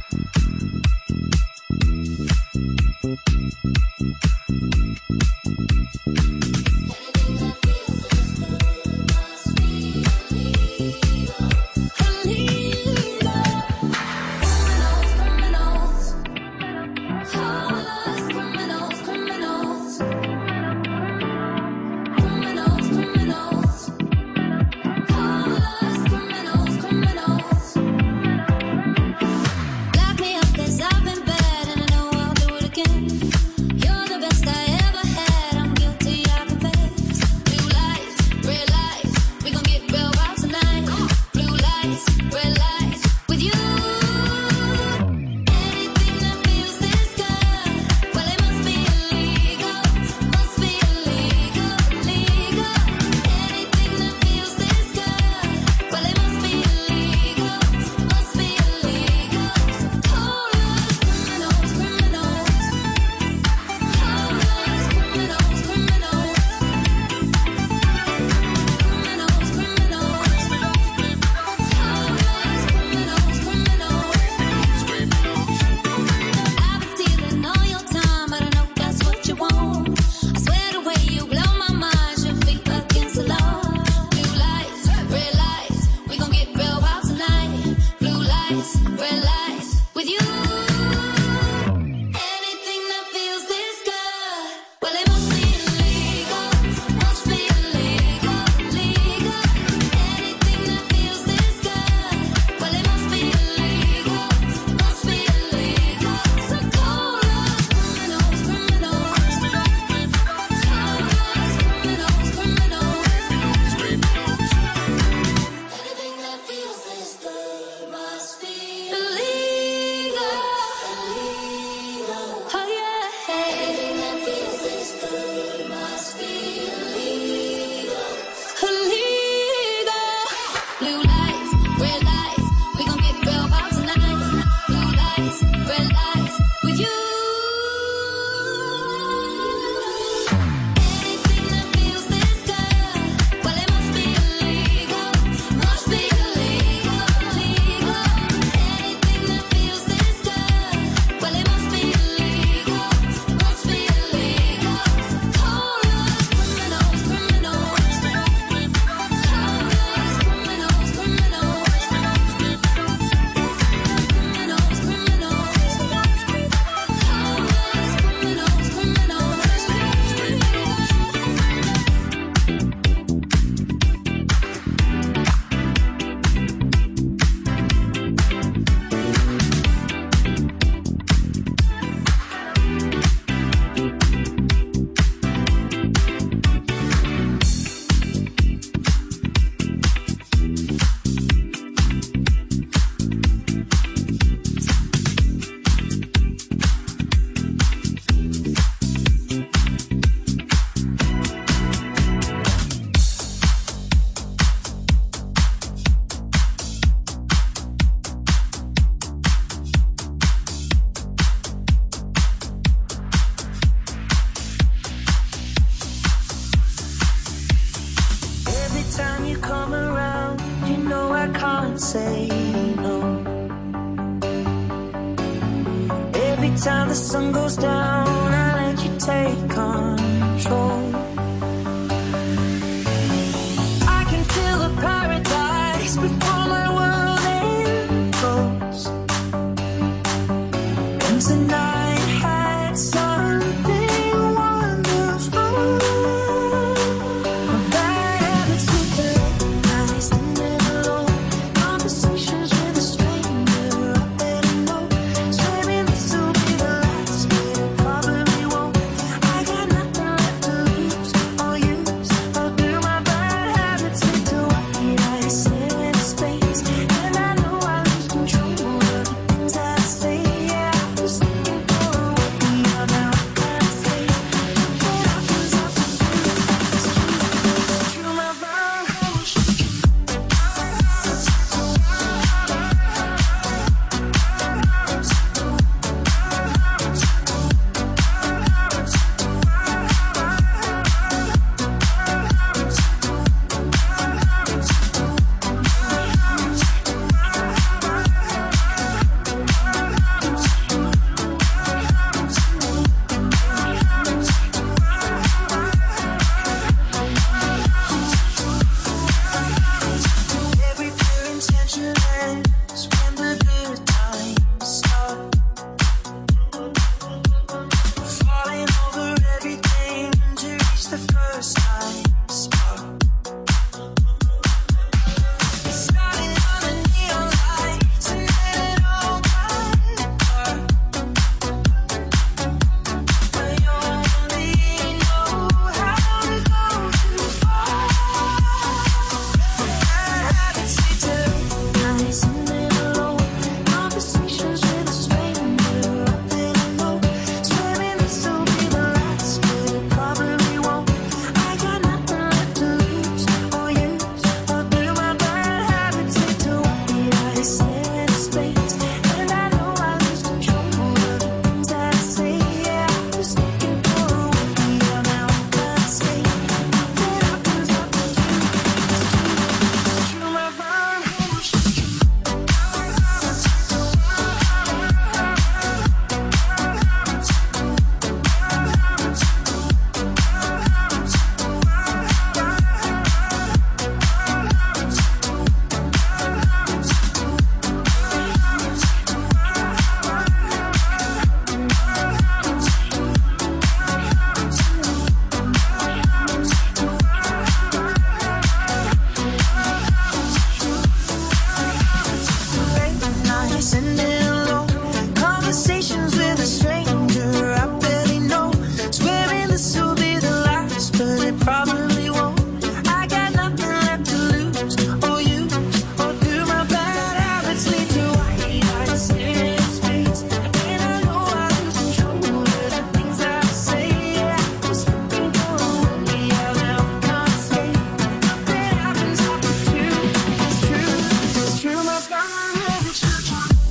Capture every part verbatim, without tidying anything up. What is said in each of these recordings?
say no. Every time the sun goes down, I let you take control. I can feel the paradise before my world implodes. And tonight had something wonderful. My bad habits with the nights that never low. Conversations with a stranger I better know. Swearing this will be the last, but it probably won't. I got nothing left to lose. ends when the good times start. Falling over everything to reach the first time spark. Starting on the neon lights and then it all got dark. I only know how to go too far. Bad habits lead to nights and then alone. Conversations with a stranger up in a low. Swearing this will be the last, but it probably won't. I got nothing left to lose or use or do. My bad habits lead to what did I say in space? And I know I lose control of the things that I say. Yeah, I was looking for a way out, now I can't say. Nothing happens, nothing's true. It's true, my bad habits lead to nights and then alone. Conversations with a stranger I barely know. Swearing this will be the last, but it probably won't. I got nothing left to lose or use or do. My bad habits lead to white eyes in space. And I know I lose control of the things that I say. Yeah, I was looking for a way out, now I can't say. Nothing happens, nothing's true. It's true, it's true, my bad habits lead to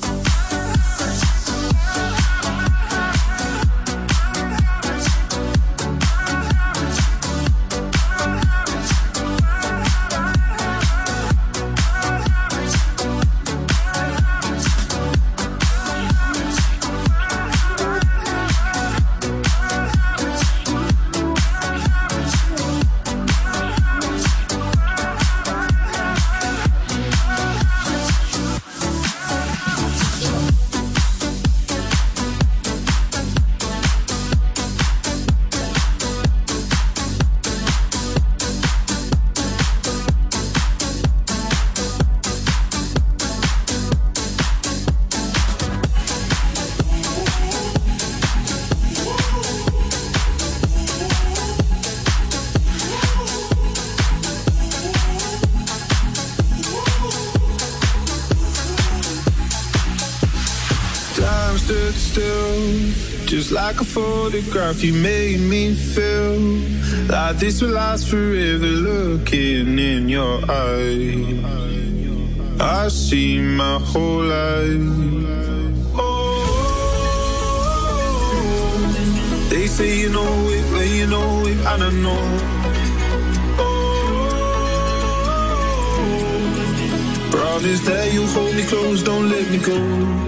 Time stood still, just like a photograph. You made me feel like this will last forever. Looking in your eyes, I see my whole life. Oh, they say you know it, but you know it, I don't know. Promise that you'll hold me close, don't let me go.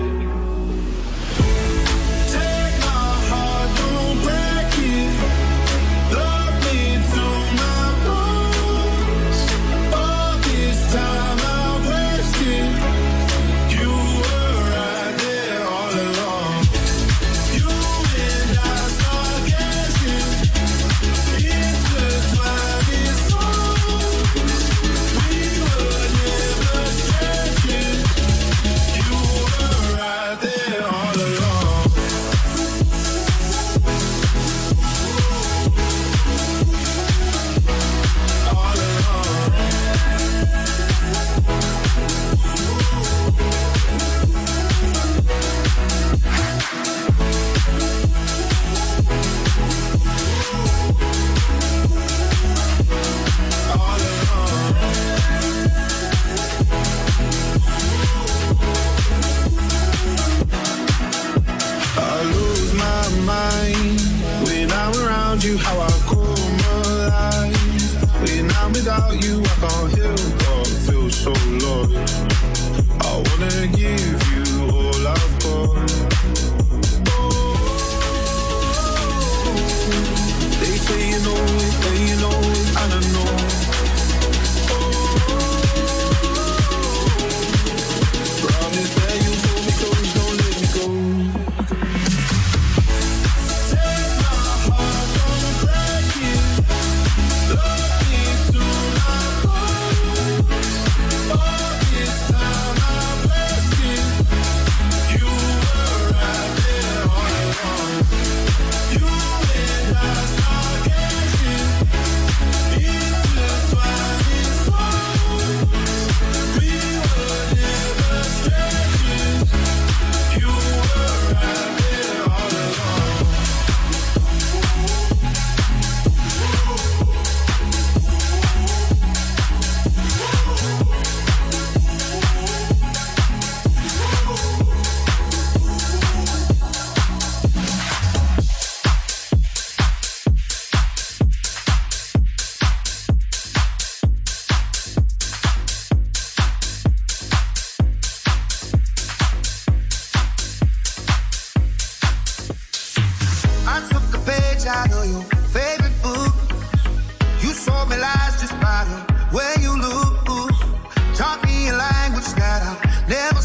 Take my heart, don't break it. Love me to my bones. All this time I wasted. You were right there all along. You and I start guessing. Intertwined in songs. We were never stretching. You were right.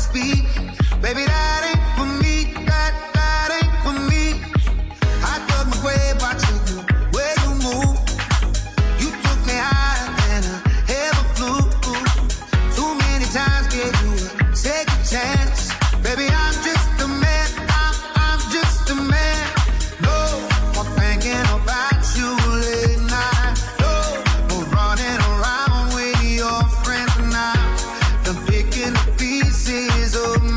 speak. Baby, that ain't for me, that, that ain't for me. I dug my grave watching you, where you move. You took me higher than I ever flew. Too many times gave you a second chance. Baby, I'm just a man, I'm, I'm just a man. No more thinking about you late night. No more running around with your friends and I. I'm picking the pieces of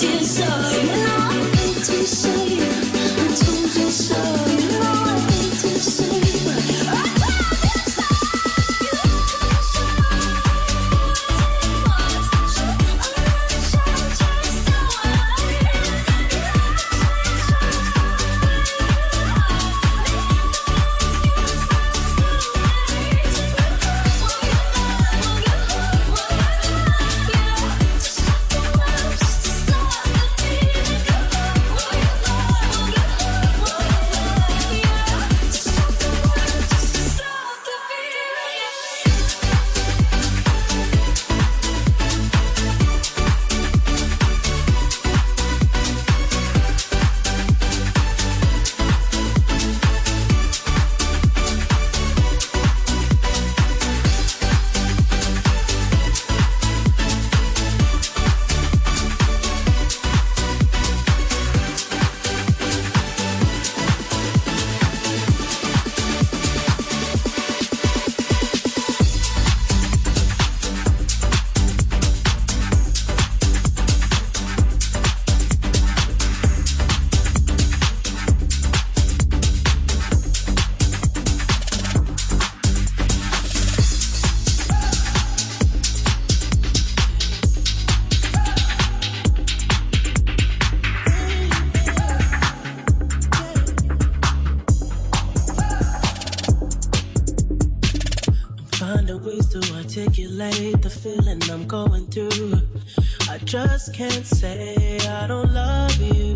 articulate the feeling I'm going through. I just can't say I don't love you,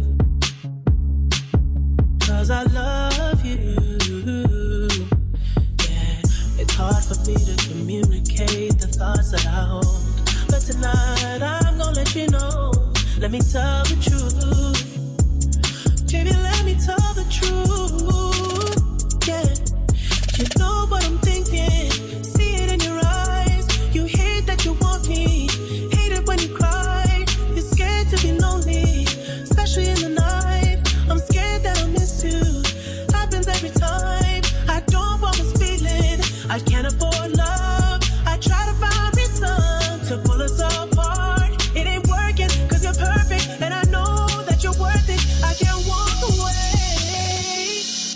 'cause I love you. Yeah, it's hard for me to communicate the thoughts that I hold, but tonight I'm gonna let you know. Let me tell the truth, baby, let me tell the truth. Yeah, you know what I'm thinking, see it in your eyes. You hate that you want me, hate it when you cry. You're scared to be lonely, especially in the night. I'm scared that I'll miss you, happens every time. I don't want this feeling, I can't afford love. I try to find reason to pull us apart. It ain't working, 'cause you're perfect, and I know that you're worth it. I can't walk away.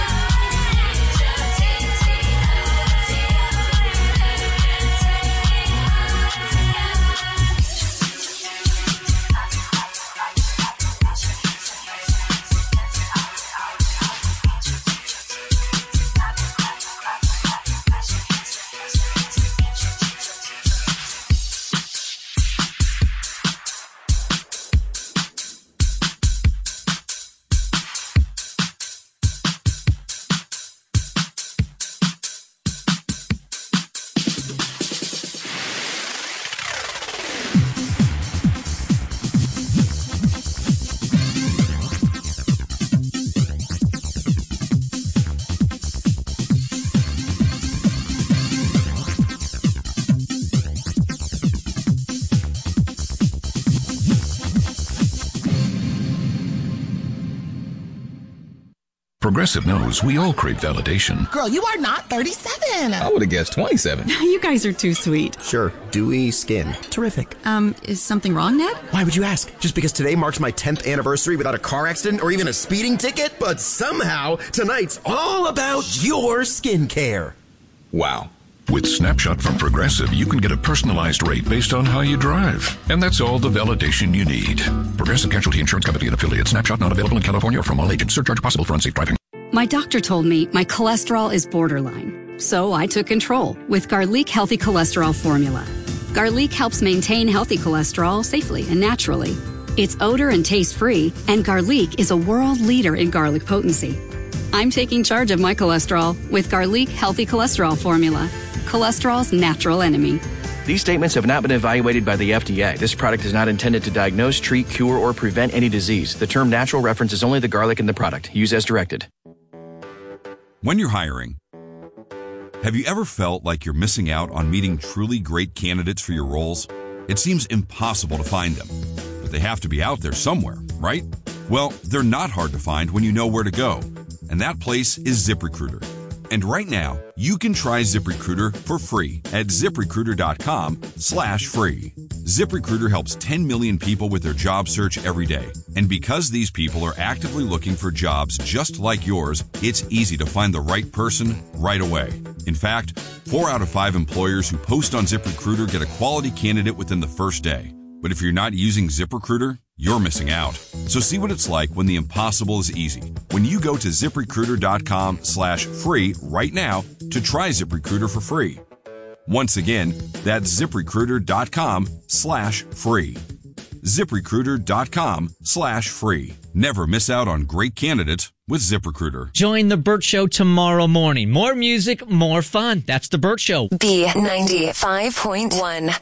Progressive knows we all crave validation. Girl, you are not thirty-seven. I would have guessed twenty-seven. You guys are too sweet. Sure, dewy skin. Terrific. Um, is something wrong, Ned? Why would you ask? Just because today marks my tenth anniversary without a car accident or even a speeding ticket? But somehow, tonight's all about your skincare. Wow. With Snapshot from Progressive, you can get a personalized rate based on how you drive. And that's all the validation you need. Progressive Casualty Insurance Company and affiliates. Snapshot not available in California or from all agents. Surcharge possible for unsafe driving. My doctor told me my cholesterol is borderline. So I took control with Garlic Healthy Cholesterol Formula. Garlic helps maintain healthy cholesterol safely and naturally. It's odor and taste free, and Garlic is a world leader in garlic potency. I'm taking charge of my cholesterol with Garlic Healthy Cholesterol Formula. Cholesterol's natural enemy. These statements have not been evaluated by the F D A. This product is not intended to diagnose, treat, cure, or prevent any disease. The term natural references only the garlic in the product. Use as directed. When you're hiring, have you ever felt like you're missing out on meeting truly great candidates for your roles? It seems impossible to find them, but they have to be out there somewhere, right? Well, they're not hard to find when you know where to go, and that place is ZipRecruiter. And right now, you can try ZipRecruiter for free at ZipRecruiter.com slash free. ZipRecruiter helps ten million people with their job search every day. And because these people are actively looking for jobs just like yours, it's easy to find the right person right away. In fact, four out of five employers who post on ZipRecruiter get a quality candidate within the first day. But if you're not using ZipRecruiter, you're missing out. So see what it's like when the impossible is easy. When you go to ZipRecruiter.com slash free right now to try ZipRecruiter for free. Once again, that's ZipRecruiter.com slash free. ZipRecruiter.com slash free. Never miss out on great candidates with ZipRecruiter. Join The Burt Show tomorrow morning. More music, more fun. That's The Burt Show. B ninety-five point one.